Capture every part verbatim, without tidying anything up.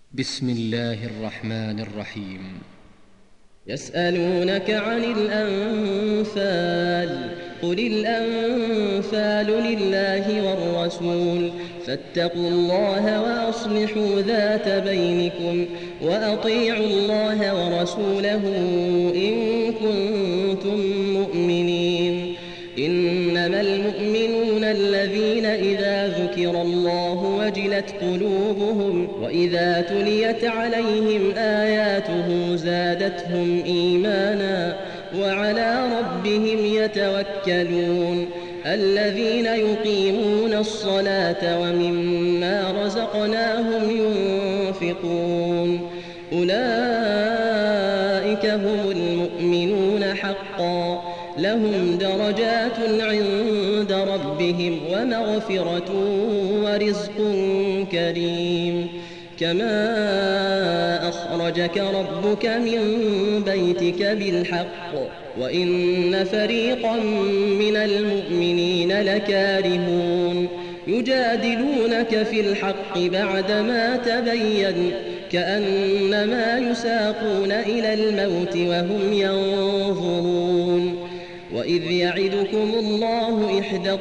بسم الله الرحمن الرحيم. يسألونك عن الأنفال قل الأنفال لله والرسول فاتقوا الله وأصلحوا ذات بينكم وأطيعوا الله ورسوله إن كنتم مؤمنين. إنما المؤمنون الذين إذا ذكر الله وجلت قلوبهم وإذا تليت عليهم آياته زادتهم إيمانا وعلى ربهم يتوكلون. الذين يقيمون الصلاة ومما رزقناهم ينفقون أولئك هم المؤمنون حقا لهم درجات عند ربهم ومغفرة ورزق كريم. كما أخرجك ربك من بيتك بالحق وإن فريقا من المؤمنين لكارهون يجادلونك في الحق بعدما تبين كأنما يساقون إلى الموت وهم ينظرون. وإذ يعدكم الله إحدى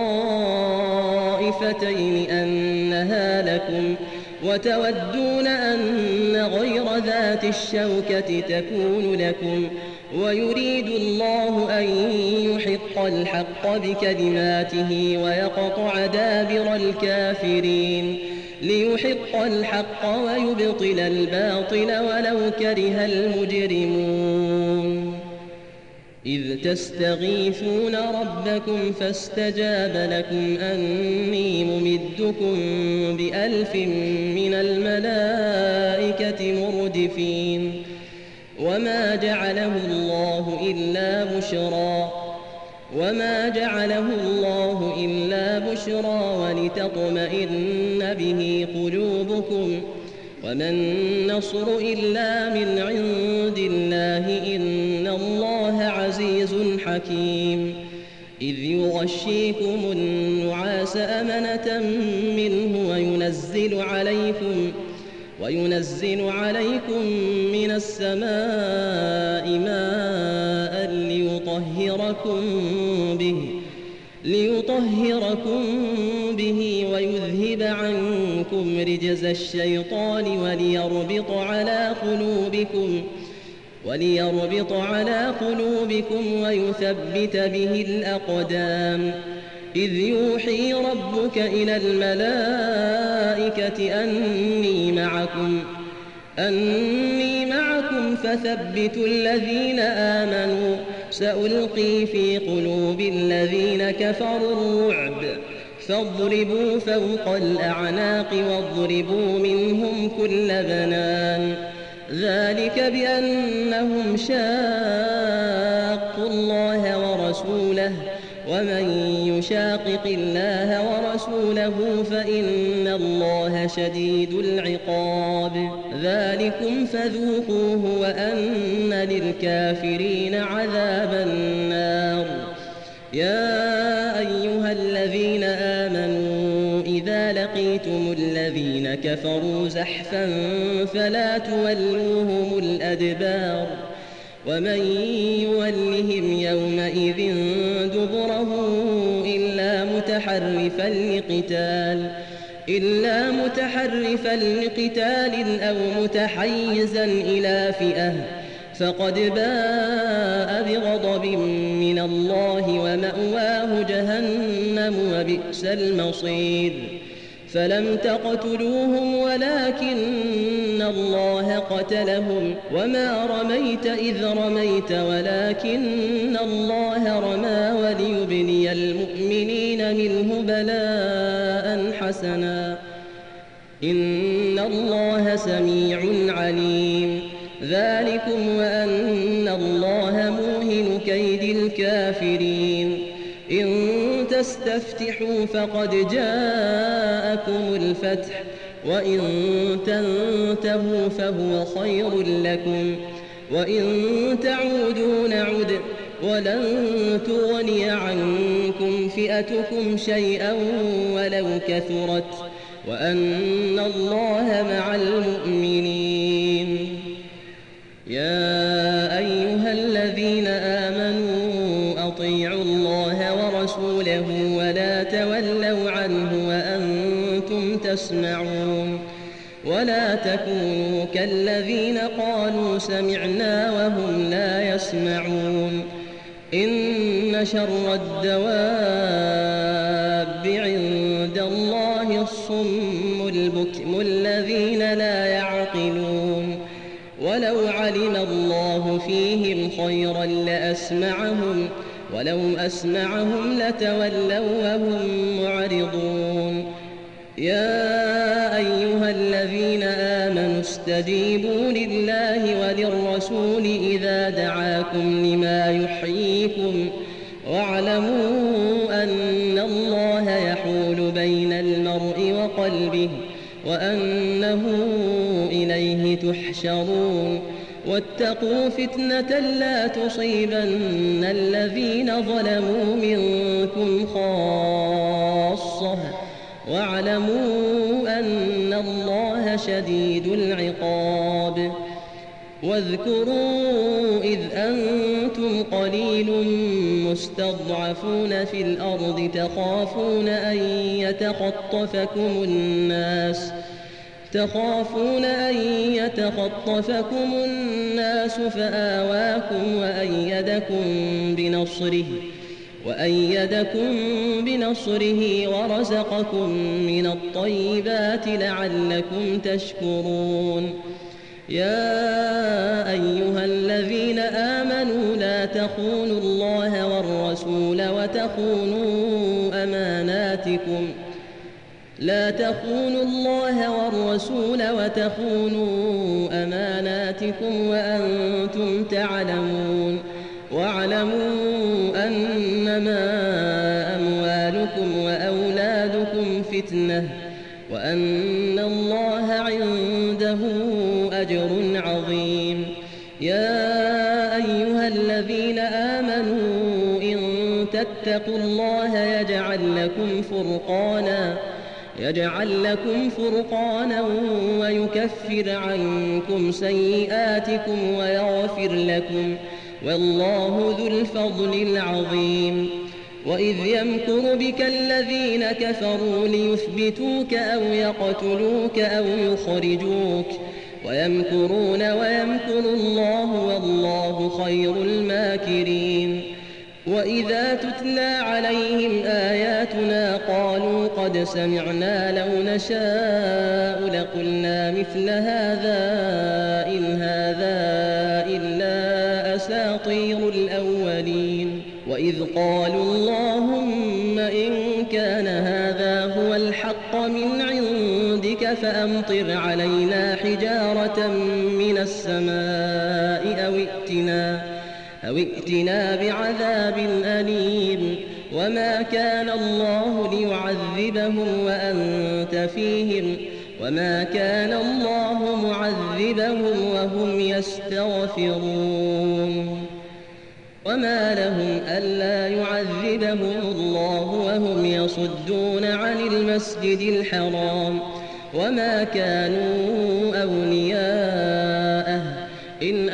الطائفتين أنها لكم وتودون أن غير ذات الشوكة تكون لكم ويريد الله أن يحق الحق بكلماته ويقطع دابر الكافرين ليحق الحق ويبطل الباطل ولو كره المجرمون. إذ تستغيثون ربكم فاستجاب لكم أني ممدكم بألف من الملائكة مردفين. وما جعله الله إلا بشرى وما جعله الله إلا بشرى ولتطمئن به قلوبكم وما النصر إلا من عند الله إن الله عزيز حكيم. إذ يغشيكم النعاس أمنة منه وينزل عليكم وينزل عليكم من السماء ماء ليطهركم به ليطهركم به ويذهب عنكم رجز الشيطان وليربط على قلوبكم وليربط على قلوبكم ويثبت به الأقدام. إذ يوحي ربك إلى الملائكة أني معكم أني معكم فثبتوا الذين آمنوا سألقي في قلوب الذين كفروا الرعب فاضربوا فوق الأعناق واضربوا منهم كل بنان. ذلك بأنهم شاقوا الله ورسوله ومن يشاقق الله ورسوله فإن الله شديد العقاب. ذلكم فذوقوه وأن للكافرين عذاب النار. يا أيها الذين آمنوا إذا لقيتم الذين كفروا زحفا فلا تولوهم الأدبار ومن يولهم يومئذ دبره إلا متحرفا لقتال إلا متحرفا لقتال أو متحيزا إلى فئة فقد باء بغضب من الله ومأواه جهنم وبئس المصير. فلم تقتلوهم ولكن الله قتلهم وما رميت إذ رميت ولكن الله رمى وليبلي المؤمنين منه بلاء حسنا إن الله سميع عليم. ذلكم وأن الله موهن كيد الكافرين. إن تستفتحوا فقد جاءكم الفتح وإن تنتهوا فهو خير لكم وإن تعودوا نعد ولن تغني عنكم فئتكم شيئا ولو كثرت وأن الله مع المؤمنين. ولا تكونوا كالذين قالوا سمعنا وهم لا يسمعون إن شر الدواب عند الله الصم البكم الذين لا يعقلون ولو علم الله فيهم خيرا لأسمعهم ولو أسمعهم لتولوا وهم معرضون يا أيها الذين آمنوا استجيبوا لله وللرسول إذا دعاكم لما يحييكم واعلموا أن الله يحول بين المرء وقلبه وأنه إليه تحشرون واتقوا فتنة لا تصيبن الذين ظلموا منكم خاصة واعلموا أن الله شديد العقاب واذكروا إذ أنتم قليل مستضعفون في الأرض تخافون أن يتخطفكم الناس تخافون أن يتخطفكم الناس فآواكم وأيدكم بنصره وأيدكم بنصره ورزقكم من الطيبات لعلكم تشكرون يا أيها الذين آمنوا لا تخونوا الله والرسول وتخونوا أماناتكم لا تخونوا الله والرسول وتخونوا أماناتكم وأنتم تعلمون واعلموا أنما أموالكم وأولادكم فتنة وأن الله عنده أجر عظيم يا أيها الذين آمنوا إن تتقوا الله يجعل لكم فرقانا يجعل لكم فرقانا ويكفر عنكم سيئاتكم ويغفر لكم والله ذو الفضل العظيم وإذ يمكر بك الذين كفروا ليثبتوك أو يقتلوك أو يخرجوك ويمكرون ويمكر الله والله خير الماكرين وإذا تتلى عليهم آياتنا قالوا قد سمعنا لو نشاء لقلنا مثل هذا إن هذا إلا أساطير الأولين وإذ قالوا اللهم إن كان هذا هو الحق من عندك فأمطر علينا حجارة من السماء أو ائتنا أو ائتنا بعذاب أليم وما كان الله ليعذبهم وأنت فيهم وما كان الله معذبهم وهم يستغفرون وما لهم ألا يعذبهم الله وهم يصدون عن المسجد الحرام وما كانوا أولياءه إن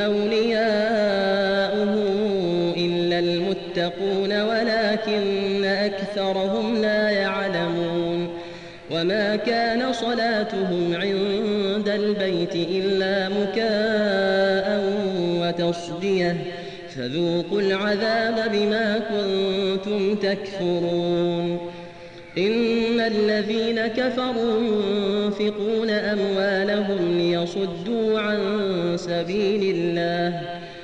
أولياؤه إلا المتقون ولكن أكثرهم لا يعلمون وما كان صلاتهم عند البيت إلا مكاء وتصدية فذوقوا العذاب بما كنتم تكفرون إن الذين كفروا ينفقون أموالهم ليصدوا عن سبيل الله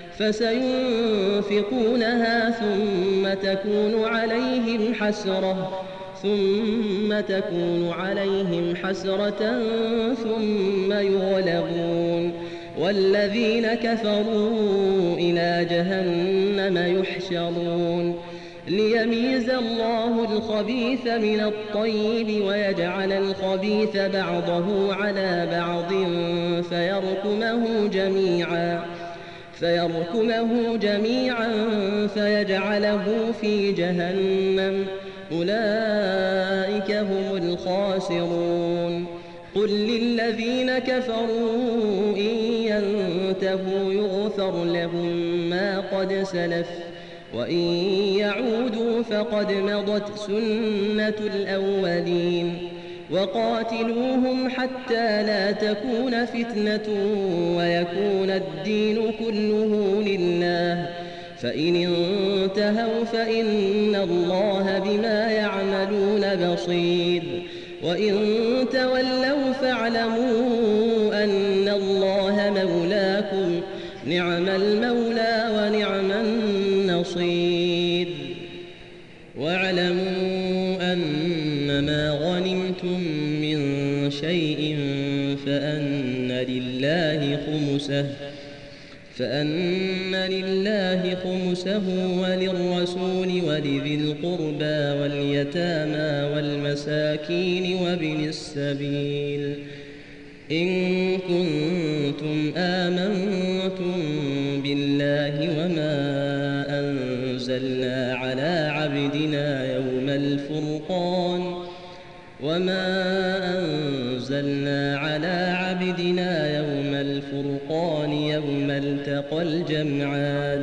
فسينفقونها ثم تكون عليهم حسرة ثم تكون عليهم حسرة ثم يغلبون والذين كفروا إلى جهنم يحشرون ليميز الله الخبيث من الطيب ويجعل الخبيث بعضه على بعض فيركمه جميعا فيركمه جميعا فيجعله في جهنم أولئك هم الخاسرون قل للذين كفروا إن ينتهوا يغفر لهم ما قد سلف وإن يعودوا فقد مضت سنة الأولين وقاتلوهم حتى لا تكون فتنة ويكون الدين كله لله، فإن انتهوا فإن الله بما يعملون بصير، وإن تولوا فاعلموا أن الله مولاكم، نعم المولى ونعم النصير. واعلموا أنما غنمتم من شيء فأن لله خمسه فأن لله خمسه وللرسول ولذي القربى واليتامى والمساكين وابن السبيل، إن كنتم آمنتم بالله وما أنزلنا على عبدنا يوم الفرقان وما أنزلنا على عبدنا يوم الفرقان يوم التقى الجمعان،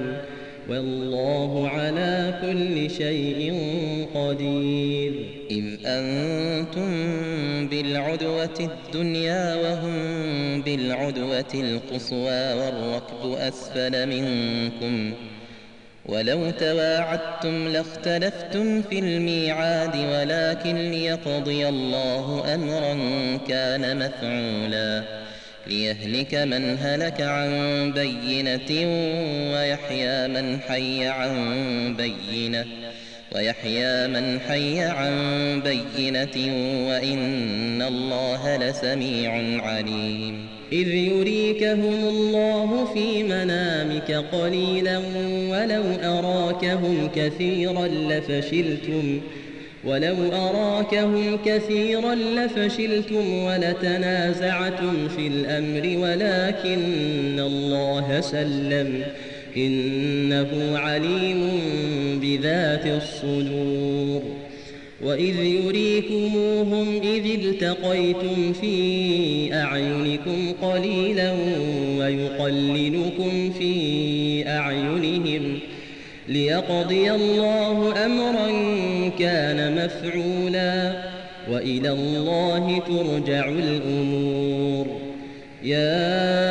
والله على كل شيء قدير. إذ أنتم بالعدوة الدنيا وهم بالعدوة القصوى والركب أسفل منكم، ولو تواعدتم لاختلفتم في الميعاد، ولكن ليقضي الله أمرا كان مفعولا ليهلك من هلك عن بينة ويحيى من حي عن بينة ويحيى من حي عن بينة وإن الله لسميع عليم. إذ يريكهم الله في منامك قليلا ولو أراكهم كثيرا لفشلتم ولو أراكهم كثيرا لفشلتم ولتنازعتم في الأمر، ولكن الله سلم إنه عليم بذات الصدور. وإذ يريكموهم إذ التقيتم في أعينكم قليلا ويقللكم في أعينهم ليقضي الله أمرا كان مفعولا، وإلى الله ترجع الأمور. يا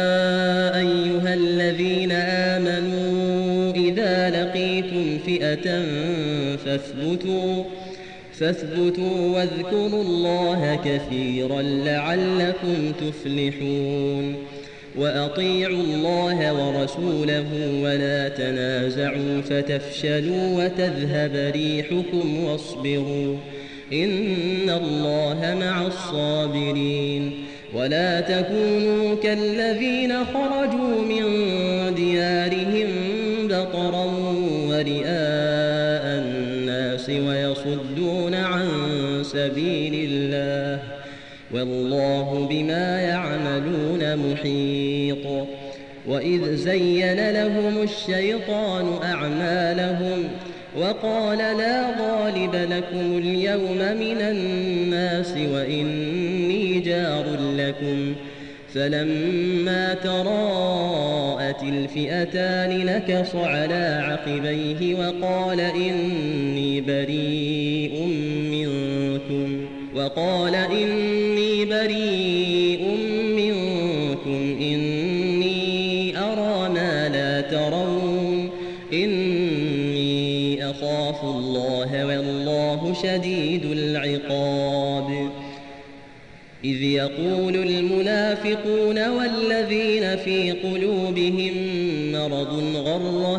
أيها الذين آمنوا إذا لقيتم فئة فاثبتوا فاثبتوا واذكروا الله كثيرا لعلكم تفلحون. وأطيعوا الله ورسوله ولا تنازعوا فتفشلوا وتذهب ريحكم واصبروا إن الله مع الصابرين. ولا تكونوا كالذين خرجوا من ديارهم بطرا ورئاء الناس ويصدون عن سبيل الله، والله بما يعملون محيط. وإذ زين لهم الشيطان أعمالهم وقال لا غالب لكم اليوم من الناس وإني جار لكم، فلما تراءت الفئتان نكص على عقبيه وقال إني بريء منكم وقال إني بريء منكم إني أرى ما لا ترون إني أخاف الله والله شديد العقاب. إذ يقول المنافقون والذين في قلوبهم مرض غر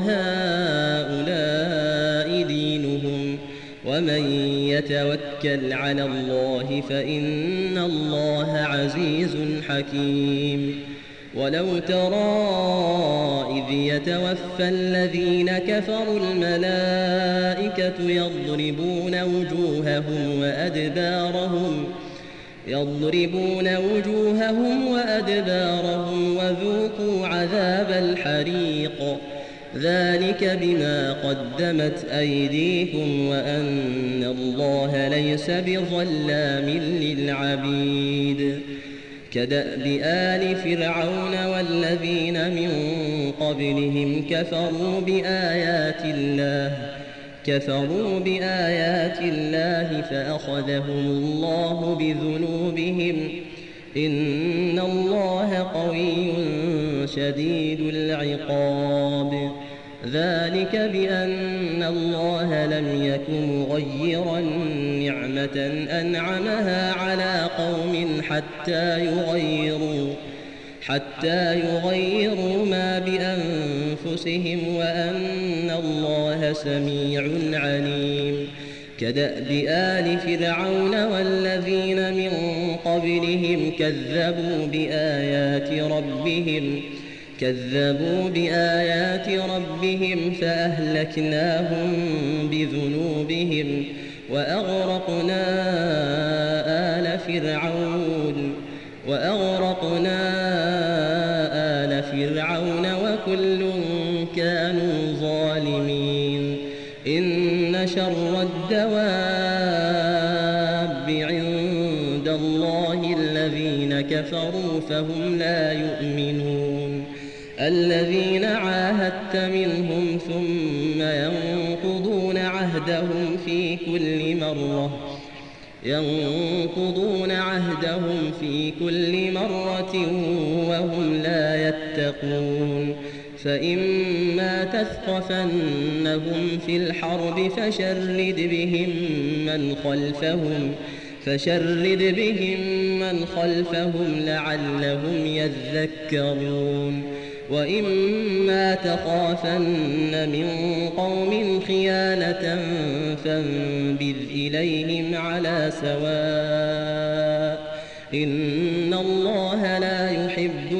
هؤلاء دينهم ومن يتوكل على الله فإن الله عزيز حكيم. ولو ترى إذ يتوفى الذين كفروا الملائكة يضربون وجوههم وأدبارهم يضربون وجوههم وأدبارهم وذوقوا عذاب الحريق ذلك بما قدمت أيديكم وأن الله ليس بظلام للعبيد. كدأب آل فرعون والذين من قبلهم كفروا بآيات الله كفروا بآيات الله فأخذهم الله بذنوبهم إن الله قوي شديد العقاب. ذلك بأن الله لم يكن مغيرا نعمة أنعمها على قوم حتى يغيروا حتى يغيروا ما بأنفسهم وأن الله سميع عليم. كدأب آل فرعون والذين من قبلهم كذبوا بآيات ربهم كذبوا بآيات ربهم فأهلكناهم بذنوبهم وأغرقنا آل فرعون وأغرقنا آل فرعون وكل كانوا ظالمين. إن شر الدواب عند الله الذين كفروا فهم لا يؤمنون. الذين عاهدت منهم ثم ينقضون عهدهم في كل مرة ينقضون عهدهم في كل مرة وهم لا يتقون. فإما تثقفنهم في الحرب فشرد بهم من خلفهم فشرد بهم من خلفهم لعلهم يذكرون. وإما تخافن من قوم خيانة فانبذ إليهم على سواء إن الله لا يحب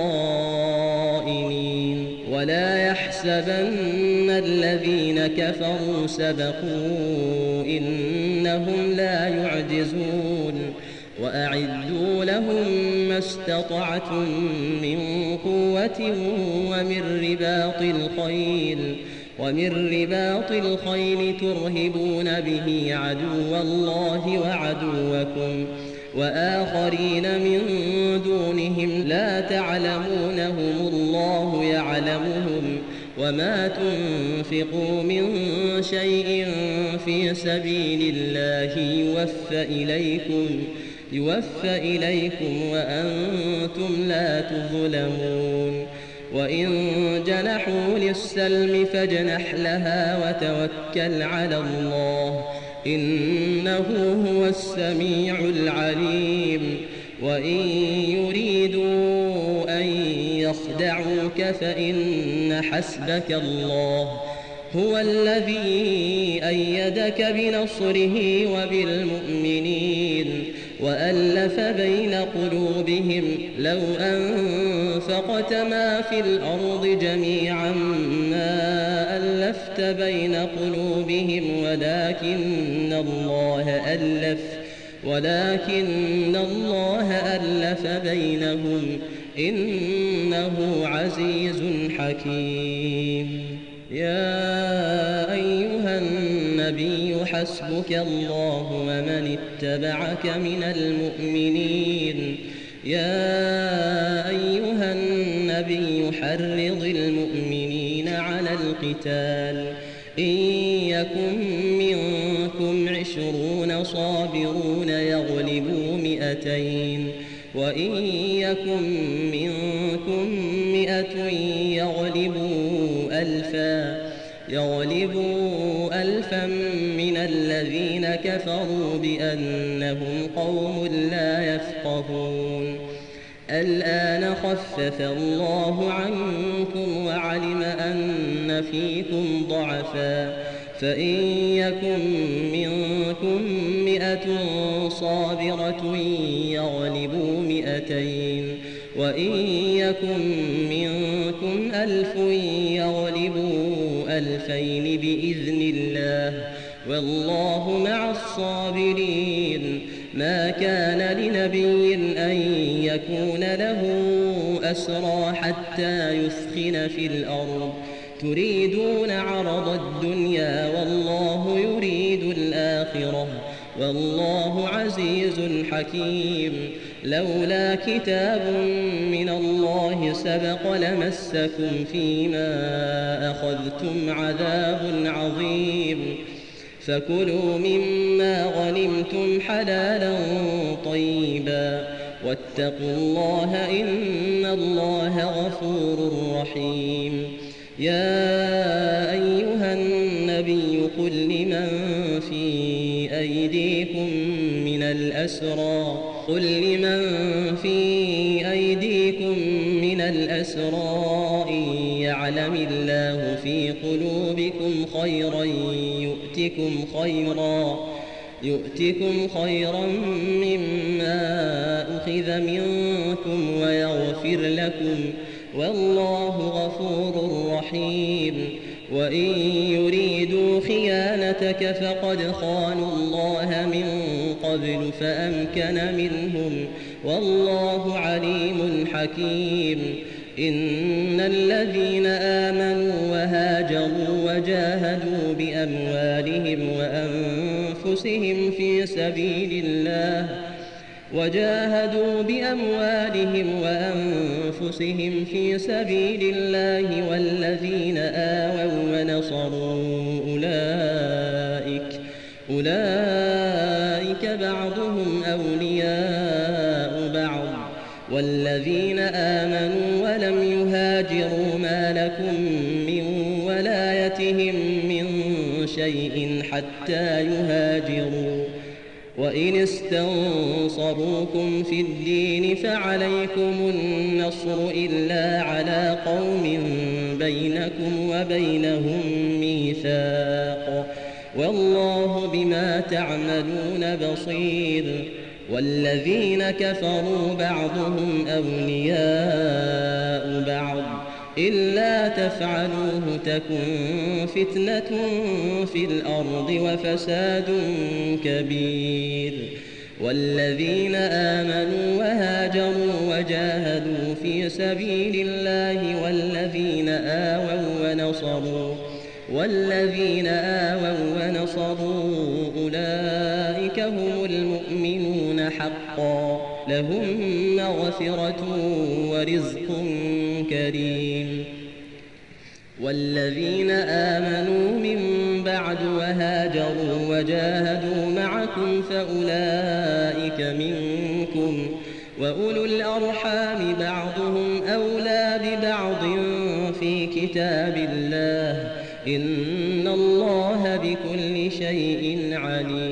الخائنين. ولا يحسبن الذين كفروا سبقوا إنهم لا يعجزون. وأعدوا لهم ما استطعتم من قوة ومن رباط الخيل ومن رباط الخيل ترهبون به عدو الله وعدوكم وآخرين من دونهم لا تعلمونهم الله يعلمهم. وما تنفقوا من شيء في سبيل الله يوفى إليكم يوفى إليكم وأنتم لا تظلمون. وإن جنحوا للسلم فاجنح لها وتوكل على الله إنه هو السميع العليم. وإن يريدوا أن يخدعوك فإن حسبك الله هو الذي أيدك بنصره وبالمؤمنين وألف بين قلوبهم لو أنفقت ما في الأرض جميعا ما ألفت بين قلوبهم ولكن الله ألف ولكن الله ألف بينهم إنه عزيز حكيم. يا أيها النبي حسبك الله ومن اتبعك من المؤمنين. يا أيها النبي حرض المؤمنين على القتال إن يكن منكم عشرون صابرون يغلبوا مئتين وإن يكن منكم مئة يغلبوا ألفا يغلبوا ألفا من الذين كفروا بأنهم قوم لا يفقهون. الآن خفف الله عنكم وعلم أن فيكم ضعفا فإن يكن منكم مئة صابرة يغلبوا مئتين وإن يكن منكم ألف يغلبوا ألفين بإذن الله والله مع الصابرين. ما كان لنبي أن يكون له أسرى حتى يثخن في الأرض تريدون عرض الدنيا والله يريد الآخرة والله عزيز حكيم. لولا كتاب من الله الله سبق لمسكم فيما أخذتم عذاب عظيم فكلوا مما غنمتم حلالا طيبا واتقوا الله إن الله غفور رحيم. يا أيها النبي قل لمن في أيديكم من الأسرى قل لمن في أيديكم من الأسرى إن يعلم الله في قلوبكم خيرا يؤتكم خيرا يؤتكم خيرا مما أخذ منكم ويغفر لكم والله غفور رحيم. وإن يريدوا خيانتك فقد خانوا الله من قبل فأمكن منهم والله عليم حكيم. إن الذين آمنوا وهاجروا وجاهدوا بأموالهم وأنفسهم في سبيل الله وجاهدوا بأموالهم وأنفسهم في سبيل الله والذين آووا ونصروا أولئك أولئك بعضهم أولياء بعض والذين آمنوا ولم يهاجروا ما لكم من ولايتهم من شيء حتى يهاجروا وإن استنصروكم في الدين فعليكم النصر إلا على قوم بينكم وبينهم ميثاق والله بما تعملون بصير. والذين كفروا بعضهم أولياء بعض إلا تفعلوه تكن فتنة في الأرض وفساد كبير. والذين آمنوا وهاجروا وجاهدوا في سبيل الله والذين آووا ونصروا والذين آووا ونصروا أولئك هم المؤمنون حقا لهم مغفرة ورزق كريم. والذين آمنوا من بعد وهاجروا وجاهدوا معكم فأولئك منكم وأولو الأرحام بعضهم أولى ببعض في كتاب الله إن الله بكل شيء عليم.